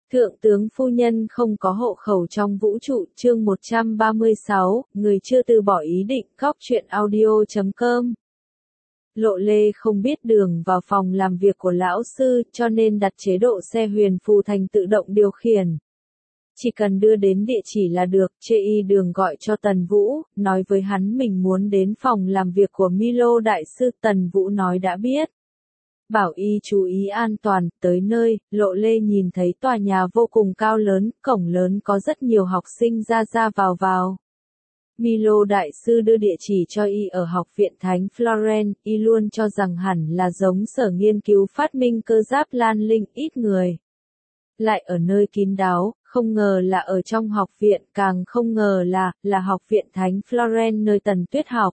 Thượng tướng phu nhân không có hộ khẩu trong vũ trụ, chương 136, người chưa từ bỏ ý định, góc chuyện audio.com. Lộ Lê không biết đường vào phòng làm việc của lão sư, cho nên đặt chế độ xe huyền phù thành tự động điều khiển. Chỉ cần đưa đến địa chỉ là được, chê y đường gọi cho Tần Vũ, nói với hắn mình muốn đến phòng làm việc của Milo đại sư. Tần Vũ nói đã biết. Bảo y chú ý an toàn. Tới nơi, Lộ Lê nhìn thấy tòa nhà vô cùng cao lớn, cổng lớn có rất nhiều học sinh ra ra vào vào. Milo đại sư đưa địa chỉ cho y ở học viện Thánh Florence, y luôn cho rằng hẳn là giống sở nghiên cứu phát minh cơ giáp Lan Linh, ít người. Lại ở nơi kín đáo, không ngờ là ở trong học viện, càng không ngờ là học viện Thánh Florence nơi Tần Tuyết học.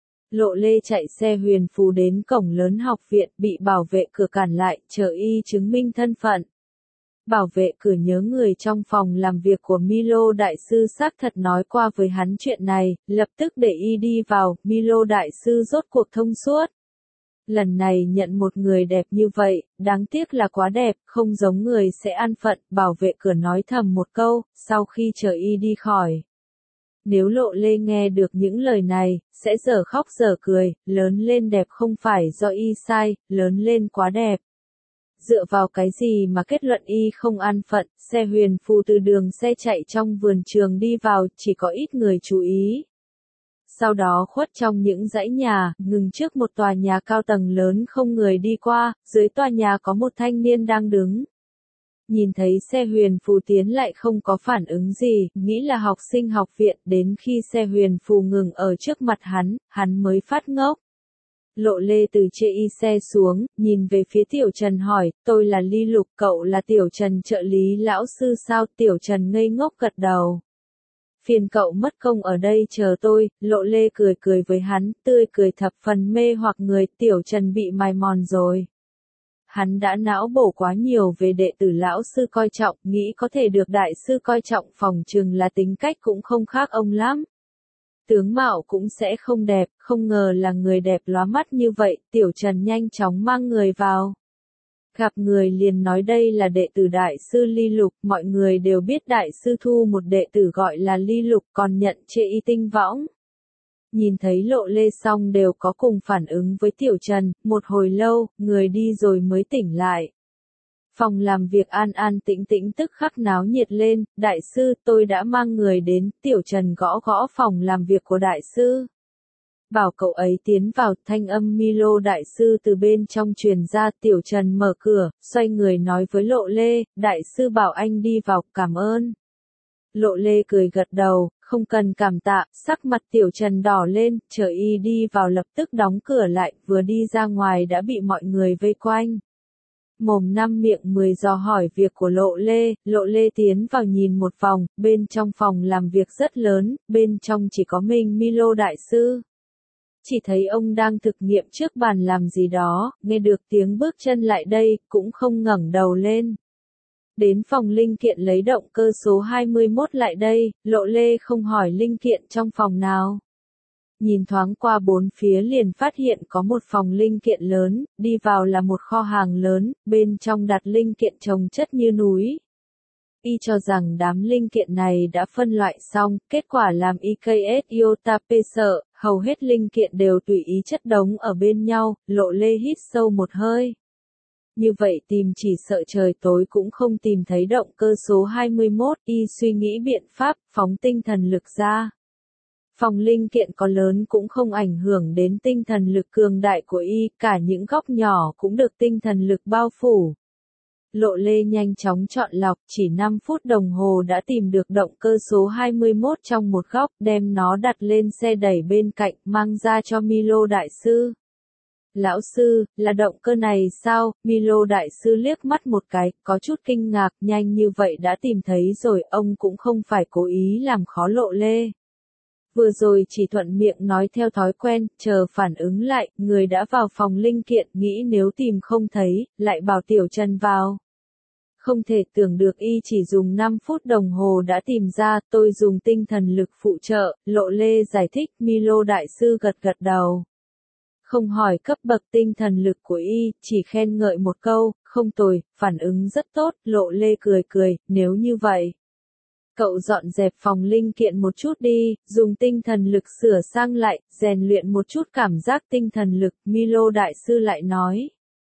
Lộ Lê chạy xe huyền phù đến cổng lớn học viện, bị bảo vệ cửa cản lại, chờ y chứng minh thân phận. Bảo vệ cửa nhớ người trong phòng làm việc của Milo đại sư xác thật nói qua với hắn chuyện này, lập tức để y đi vào. Milo đại sư rốt cuộc thông suốt. Lần này nhận một người đẹp như vậy, đáng tiếc là quá đẹp, không giống người sẽ an phận. Bảo vệ cửa nói thầm một câu, sau khi chờ y đi khỏi. Nếu Lộ Lê nghe được những lời này, sẽ dở khóc dở cười. Lớn lên đẹp không phải do y sai, lớn lên quá đẹp. Dựa vào cái gì mà kết luận y không an phận? Xe huyền phù từ đường xe chạy trong vườn trường đi vào, chỉ có ít người chú ý. Sau đó khuất trong những dãy nhà, ngừng trước một tòa nhà cao tầng lớn không người đi qua. Dưới tòa nhà có một thanh niên đang đứng. Nhìn thấy xe huyền phù tiến lại không có phản ứng gì, nghĩ là học sinh học viện. Đến khi xe huyền phù ngừng ở trước mặt hắn mới phát ngốc. Lộ Lê từ trên y xe xuống, nhìn về phía Tiểu Trần hỏi, tôi là Ly Lục, cậu là Tiểu Trần trợ lý lão sư sao? Tiểu Trần ngây ngốc gật đầu. Phiền cậu mất công ở đây chờ tôi. Lộ Lê cười cười với hắn, tươi cười thập phần mê hoặc người. Tiểu Trần bị mài mòn rồi. Hắn đã não bổ quá nhiều về đệ tử lão sư coi trọng, nghĩ có thể được đại sư coi trọng, phòng chừng là tính cách cũng không khác ông lắm. Tướng mạo cũng sẽ không đẹp, không ngờ là người đẹp lóa mắt như vậy. Tiểu Trần nhanh chóng mang người vào. Gặp người liền nói đây là đệ tử đại sư Ly Lục, mọi người đều biết đại sư thu một đệ tử gọi là Ly Lục, còn nhận chê y tinh võng. Nhìn thấy Lộ Lê xong đều có cùng phản ứng với Tiểu Trần, một hồi lâu, người đi rồi mới tỉnh lại. Phòng làm việc an an tĩnh tĩnh tức khắc náo nhiệt lên. Đại sư, tôi đã mang người đến. Tiểu Trần gõ gõ phòng làm việc của đại sư. Bảo cậu ấy tiến vào. Thanh âm Milo đại sư từ bên trong truyền ra. Tiểu Trần mở cửa, xoay người nói với Lộ Lê, đại sư bảo anh đi vào, cảm ơn. Lộ Lê cười gật đầu, không cần cảm tạ. Sắc mặt Tiểu Trần đỏ lên, chờ y đi vào lập tức đóng cửa lại, vừa đi ra ngoài đã bị mọi người vây quanh. Mồm năm miệng 10 dò hỏi việc của Lộ Lê. Lộ Lê tiến vào nhìn một vòng, bên trong phòng làm việc rất lớn, bên trong chỉ có mình Milo đại sư. Chỉ thấy ông đang thực nghiệm trước bàn làm gì đó, nghe được tiếng bước chân lại đây, cũng không ngẩng đầu lên. Đến phòng linh kiện lấy động cơ số 21 lại đây. Lộ Lê không hỏi linh kiện trong phòng nào. Nhìn thoáng qua bốn phía liền phát hiện có một phòng linh kiện lớn, đi vào là một kho hàng lớn, bên trong đặt linh kiện chồng chất như núi. Y cho rằng đám linh kiện này đã phân loại xong, kết quả làm IKS Iota P sợ, hầu hết linh kiện đều tùy ý chất đống ở bên nhau. Lộ Lê hít sâu một hơi. Như vậy tìm chỉ sợ trời tối cũng không tìm thấy động cơ số 21, y suy nghĩ biện pháp, phóng tinh thần lực ra. Phòng linh kiện có lớn cũng không ảnh hưởng đến tinh thần lực cường đại của y, cả những góc nhỏ cũng được tinh thần lực bao phủ. Lộ Lê nhanh chóng chọn lọc, chỉ 5 phút đồng hồ đã tìm được động cơ số 21 trong một góc, đem nó đặt lên xe đẩy bên cạnh, mang ra cho Milo đại sư. Lão sư, là động cơ này sao? Milo đại sư liếc mắt một cái, có chút kinh ngạc, nhanh như vậy đã tìm thấy rồi, ông cũng không phải cố ý làm khó Lộ Lê. Vừa rồi chỉ thuận miệng nói theo thói quen, chờ phản ứng lại, người đã vào phòng linh kiện, nghĩ nếu tìm không thấy, lại bảo Tiểu Trần vào. Không thể tưởng được y chỉ dùng 5 phút đồng hồ đã tìm ra, tôi dùng tinh thần lực phụ trợ. Lộ Lê giải thích. Milo đại sư gật gật đầu. không hỏi cấp bậc tinh thần lực của y, chỉ khen ngợi một câu, không tồi, phản ứng rất tốt, Lộ Lê cười cười, nếu như vậy. Cậu dọn dẹp phòng linh kiện một chút đi, dùng tinh thần lực sửa sang lại, rèn luyện một chút cảm giác tinh thần lực, Milo đại sư lại nói.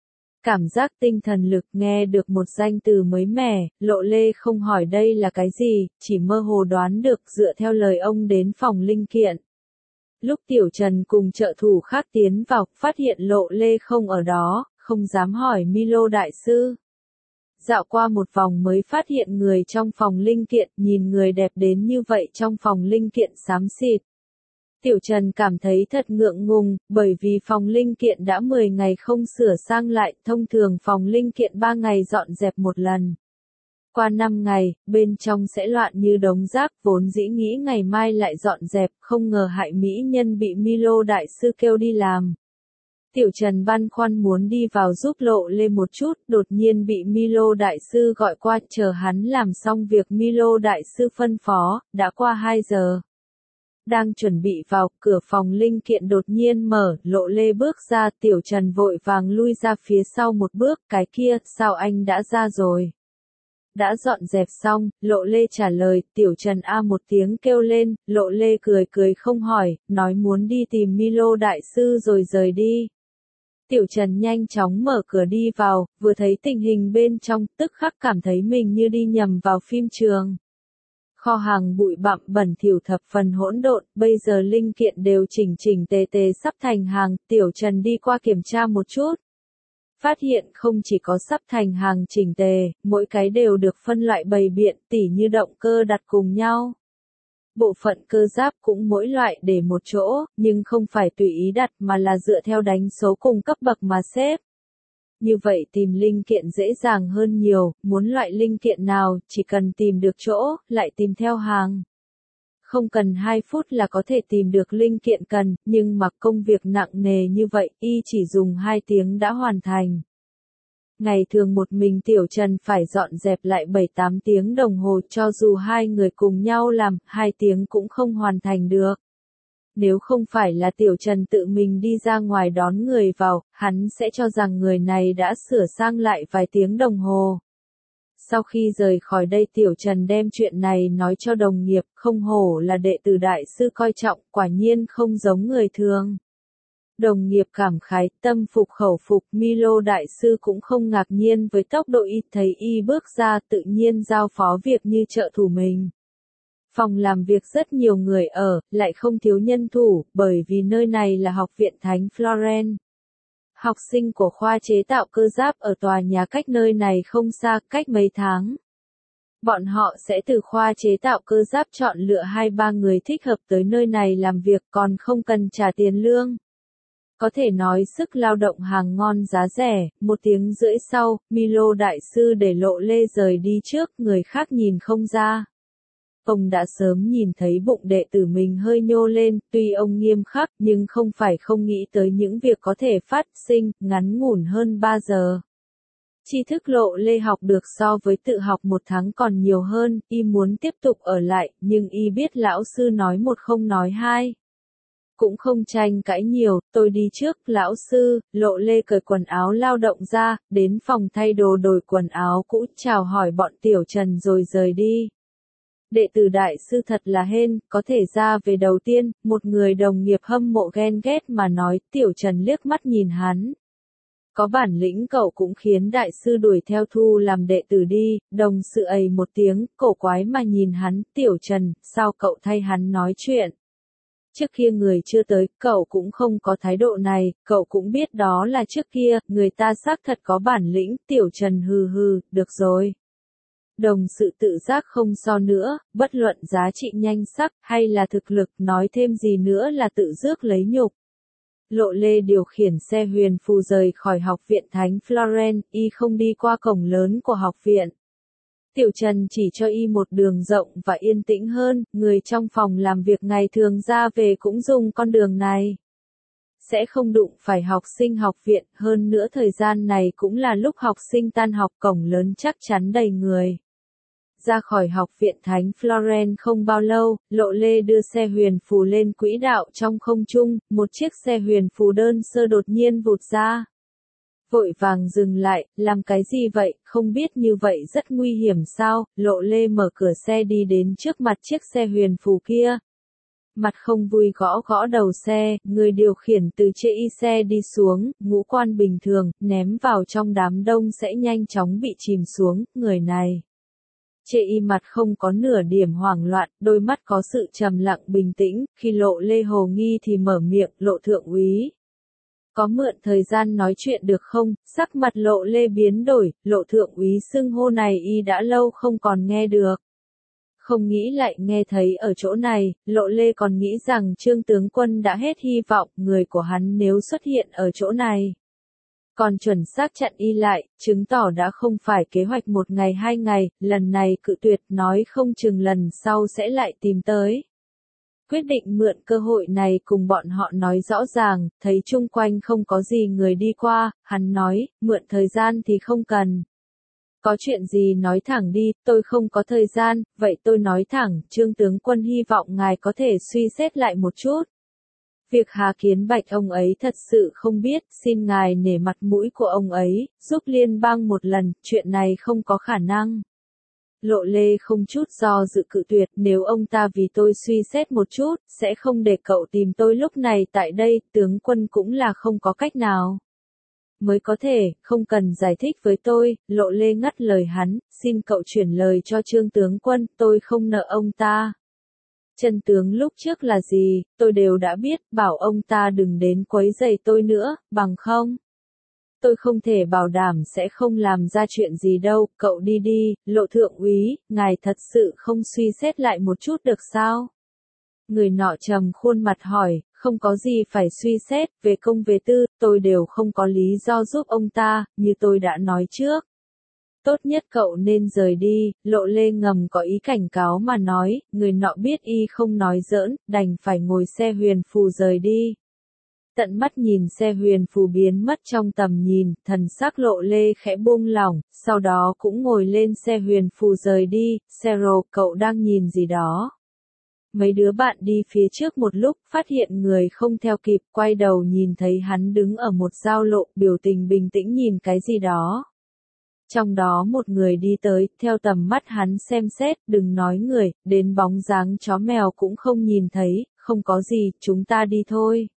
Cảm giác tinh thần lực nghe được một danh từ mới mẻ, Lộ Lê không hỏi đây là cái gì, chỉ mơ hồ đoán được dựa theo lời ông đến phòng linh kiện. Lúc Tiểu Trần cùng trợ thủ khác tiến vào, phát hiện Lộ Lê không ở đó, không dám hỏi Milo đại sư. Dạo qua một vòng mới phát hiện người trong phòng linh kiện, nhìn người đẹp đến như vậy trong phòng linh kiện xám xịt. Tiểu Trần cảm thấy thật ngượng ngùng, bởi vì phòng linh kiện đã 10 ngày không sửa sang lại, thông thường phòng linh kiện 3 ngày dọn dẹp một lần. Qua 5 ngày, bên trong sẽ loạn như đống rác, vốn dĩ nghĩ ngày mai lại dọn dẹp, không ngờ hại mỹ nhân bị Milo đại sư kêu đi làm. Tiểu Trần băn khoăn muốn đi vào giúp Lộ Lê một chút, đột nhiên bị Milo đại sư gọi qua, chờ hắn làm xong việc Milo đại sư phân phó, đã qua 2 giờ. Đang chuẩn bị vào, cửa phòng linh kiện đột nhiên mở, Lộ Lê bước ra, Tiểu Trần vội vàng lui ra phía sau một bước, cái kia, sao anh đã ra rồi? Đã dọn dẹp xong, Lộ Lê trả lời, Tiểu Trần a một tiếng kêu lên, Lộ Lê cười cười không hỏi, nói muốn đi tìm Milo đại sư rồi rời đi. Tiểu Trần nhanh chóng mở cửa đi vào, vừa thấy tình hình bên trong, tức khắc cảm thấy mình như đi nhầm vào phim trường. Kho hàng bụi bặm bẩn thỉu thập phần hỗn độn, bây giờ linh kiện đều chỉnh chỉnh tề tề sắp thành hàng, Tiểu Trần đi qua kiểm tra một chút. Phát hiện không chỉ có sắp thành hàng chỉnh tề, mỗi cái đều được phân loại bày biện, tỉ như động cơ đặt cùng nhau. Bộ phận cơ giáp cũng mỗi loại để một chỗ, nhưng không phải tùy ý đặt mà là dựa theo đánh số cùng cấp bậc mà xếp. Như vậy tìm linh kiện dễ dàng hơn nhiều, muốn loại linh kiện nào, chỉ cần tìm được chỗ, lại tìm theo hàng. Không cần 2 phút là có thể tìm được linh kiện cần, nhưng mà công việc nặng nề như vậy, y chỉ dùng 2 tiếng đã hoàn thành. Ngày thường một mình Tiểu Trần phải dọn dẹp lại 7-8 tiếng đồng hồ, cho dù 2 người cùng nhau làm, 2 tiếng cũng không hoàn thành được. Nếu không phải là Tiểu Trần tự mình đi ra ngoài đón người vào, hắn sẽ cho rằng người này đã sửa sang lại vài tiếng đồng hồ. Sau khi rời khỏi đây Tiểu Trần đem chuyện này nói cho đồng nghiệp, không hổ là đệ tử đại sư coi trọng, quả nhiên không giống người thường. Đồng nghiệp cảm khái, tâm phục khẩu phục, Milo đại sư cũng không ngạc nhiên với tốc độ y, thấy y bước ra tự nhiên giao phó việc như trợ thủ mình. Phòng làm việc rất nhiều người ở, lại không thiếu nhân thủ, bởi vì nơi này là Học viện Thánh Florence. Học sinh của khoa chế tạo cơ giáp ở tòa nhà cách nơi này không xa, cách mấy tháng. Bọn họ sẽ từ khoa chế tạo cơ giáp chọn lựa 2-3 người thích hợp tới nơi này làm việc còn không cần trả tiền lương. Có thể nói sức lao động hàng ngon giá rẻ, 1 tiếng rưỡi sau, Milo đại sư để Lộ Lê rời đi trước, người khác nhìn không ra. Ông đã sớm nhìn thấy bụng đệ tử mình hơi nhô lên, tuy ông nghiêm khắc nhưng không phải không nghĩ tới những việc có thể phát sinh, ngắn ngủn hơn 3 giờ. Tri thức Lộ Lê học được so với tự học 1 tháng còn nhiều hơn, y muốn tiếp tục ở lại, nhưng y biết lão sư nói 1 không nói 2. Cũng không tranh cãi nhiều, tôi đi trước, lão sư, Lộ Lê cởi quần áo lao động ra, đến phòng thay đồ đổi quần áo cũ, chào hỏi bọn Tiểu Trần rồi rời đi. Đệ tử đại sư thật là hên, có thể ra về đầu tiên, một người đồng nghiệp hâm mộ ghen ghét mà nói, Tiểu Trần liếc mắt nhìn hắn. Có bản lĩnh cậu cũng khiến đại sư đuổi theo thu làm đệ tử đi, đồng sự ầy một tiếng, cổ quái mà nhìn hắn, Tiểu Trần, sao cậu thay hắn nói chuyện? Trước kia người chưa tới, cậu cũng không có thái độ này, cậu cũng biết đó là trước kia, người ta xác thật có bản lĩnh, Tiểu Trần hừ hừ, được rồi. Đồng sự tự giác không so nữa, bất luận giá trị nhanh sắc, hay là thực lực, nói thêm gì nữa là tự rước lấy nhục. Lộ Lê điều khiển xe huyền phù rời khỏi Học viện Thánh Florence, y không đi qua cổng lớn của học viện. Tiểu Trần chỉ cho y một đường rộng và yên tĩnh hơn, người trong phòng làm việc ngày thường ra về cũng dùng con đường này. Sẽ không đụng phải học sinh học viện, hơn nữa thời gian này cũng là lúc học sinh tan học, cổng lớn chắc chắn đầy người. Ra khỏi học viện Thánh Florence không bao lâu, Lộ Lê đưa xe huyền phù lên quỹ đạo trong không trung, một chiếc xe huyền phù đơn sơ đột nhiên vụt ra. Vội vàng dừng lại, làm cái gì vậy, không biết như vậy rất nguy hiểm sao, Lộ Lê mở cửa xe đi đến trước mặt chiếc xe huyền phù kia. Mặt không vui gõ gõ đầu xe, người điều khiển từ chê y xe đi xuống, ngũ quan bình thường, ném vào trong đám đông sẽ nhanh chóng bị chìm xuống, người này. Chê y mặt không có nửa điểm hoảng loạn, đôi mắt có sự trầm lặng bình tĩnh, khi Lộ Lê hồ nghi thì mở miệng, Lộ thượng úy. Có mượn thời gian nói chuyện được không, sắc mặt Lộ Lê biến đổi, Lộ thượng úy xưng hô này y đã lâu không còn nghe được. Không nghĩ lại nghe thấy ở chỗ này, Lộ Lê còn nghĩ rằng Trương tướng quân đã hết hy vọng, người của hắn nếu xuất hiện ở chỗ này. Còn chuẩn xác chặn y lại, chứng tỏ đã không phải kế hoạch 1 ngày 2 ngày, lần này cự tuyệt nói không chừng lần sau sẽ lại tìm tới. Quyết định mượn cơ hội này cùng bọn họ nói rõ ràng, thấy chung quanh không có gì người đi qua, hắn nói, mượn thời gian thì không cần. Có chuyện gì nói thẳng đi, tôi không có thời gian, vậy tôi nói thẳng, Trương tướng quân hy vọng ngài có thể suy xét lại một chút. Việc Hà Kiến Bạch ông ấy thật sự không biết, xin ngài nể mặt mũi của ông ấy, giúp liên bang một lần, chuyện này không có khả năng. Lộ Lê không chút do dự cự tuyệt, nếu ông ta vì tôi suy xét một chút, sẽ không để cậu tìm tôi lúc này tại đây, tướng quân cũng là không có cách nào. Mới có thể, không cần giải thích với tôi, Lộ Lê ngắt lời hắn, xin cậu chuyển lời cho Trương tướng quân, tôi không nợ ông ta. Chân tướng lúc trước là gì, tôi đều đã biết, bảo ông ta đừng đến quấy rầy tôi nữa, bằng không. Tôi không thể bảo đảm sẽ không làm ra chuyện gì đâu, cậu đi đi, Lộ thượng úy, ngài thật sự không suy xét lại một chút được sao? Người nọ trầm khuôn mặt hỏi, không có gì phải suy xét, về công về tư, tôi đều không có lý do giúp ông ta, như tôi đã nói trước. Tốt nhất cậu nên rời đi, Lộ Lê ngầm có ý cảnh cáo mà nói, người nọ biết y không nói giỡn, đành phải ngồi xe huyền phù rời đi. Tận mắt nhìn xe huyền phù biến mất trong tầm nhìn, thần sắc Lộ Lê khẽ buông lỏng, sau đó cũng ngồi lên xe huyền phù rời đi, Sero, cậu đang nhìn gì đó? Mấy đứa bạn đi phía trước một lúc, phát hiện người không theo kịp, quay đầu nhìn thấy hắn đứng ở một giao lộ, biểu tình bình tĩnh nhìn cái gì đó. Trong đó một người đi tới, theo tầm mắt hắn xem xét, đừng nói người, đến bóng dáng chó mèo cũng không nhìn thấy, không có gì, chúng ta đi thôi.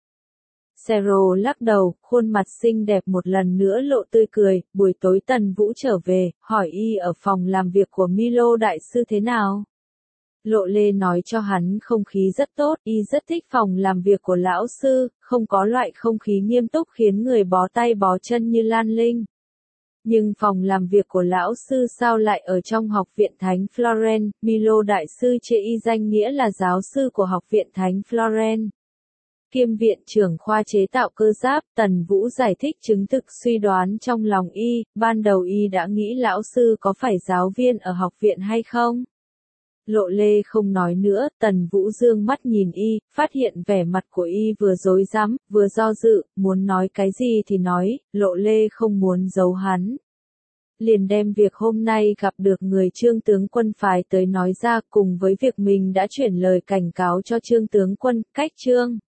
Sero lắc đầu, khuôn mặt xinh đẹp một lần nữa lộ tươi cười, buổi tối Tần Vũ trở về, hỏi y ở phòng làm việc của Milo đại sư thế nào. Lộ Lê nói cho hắn không khí rất tốt, y rất thích phòng làm việc của lão sư, không có loại không khí nghiêm túc khiến người bó tay bó chân như Lan Linh. Nhưng phòng làm việc của lão sư sao lại ở trong học viện Thánh Florence, Milo đại sư chê y danh nghĩa là giáo sư của học viện Thánh Florence. Kiêm viện trưởng khoa chế tạo cơ giáp, Tần Vũ giải thích chứng thực suy đoán trong lòng y, ban đầu y đã nghĩ lão sư có phải giáo viên ở học viện hay không? Lộ Lê không nói nữa, Tần Vũ dương mắt nhìn y, phát hiện vẻ mặt của y vừa rối rắm, vừa do dự, muốn nói cái gì thì nói, Lộ Lê không muốn giấu hắn. Liền đem việc hôm nay gặp được người Trương tướng quân phái tới nói ra cùng với việc mình đã chuyển lời cảnh cáo cho Trương tướng quân, cách Trương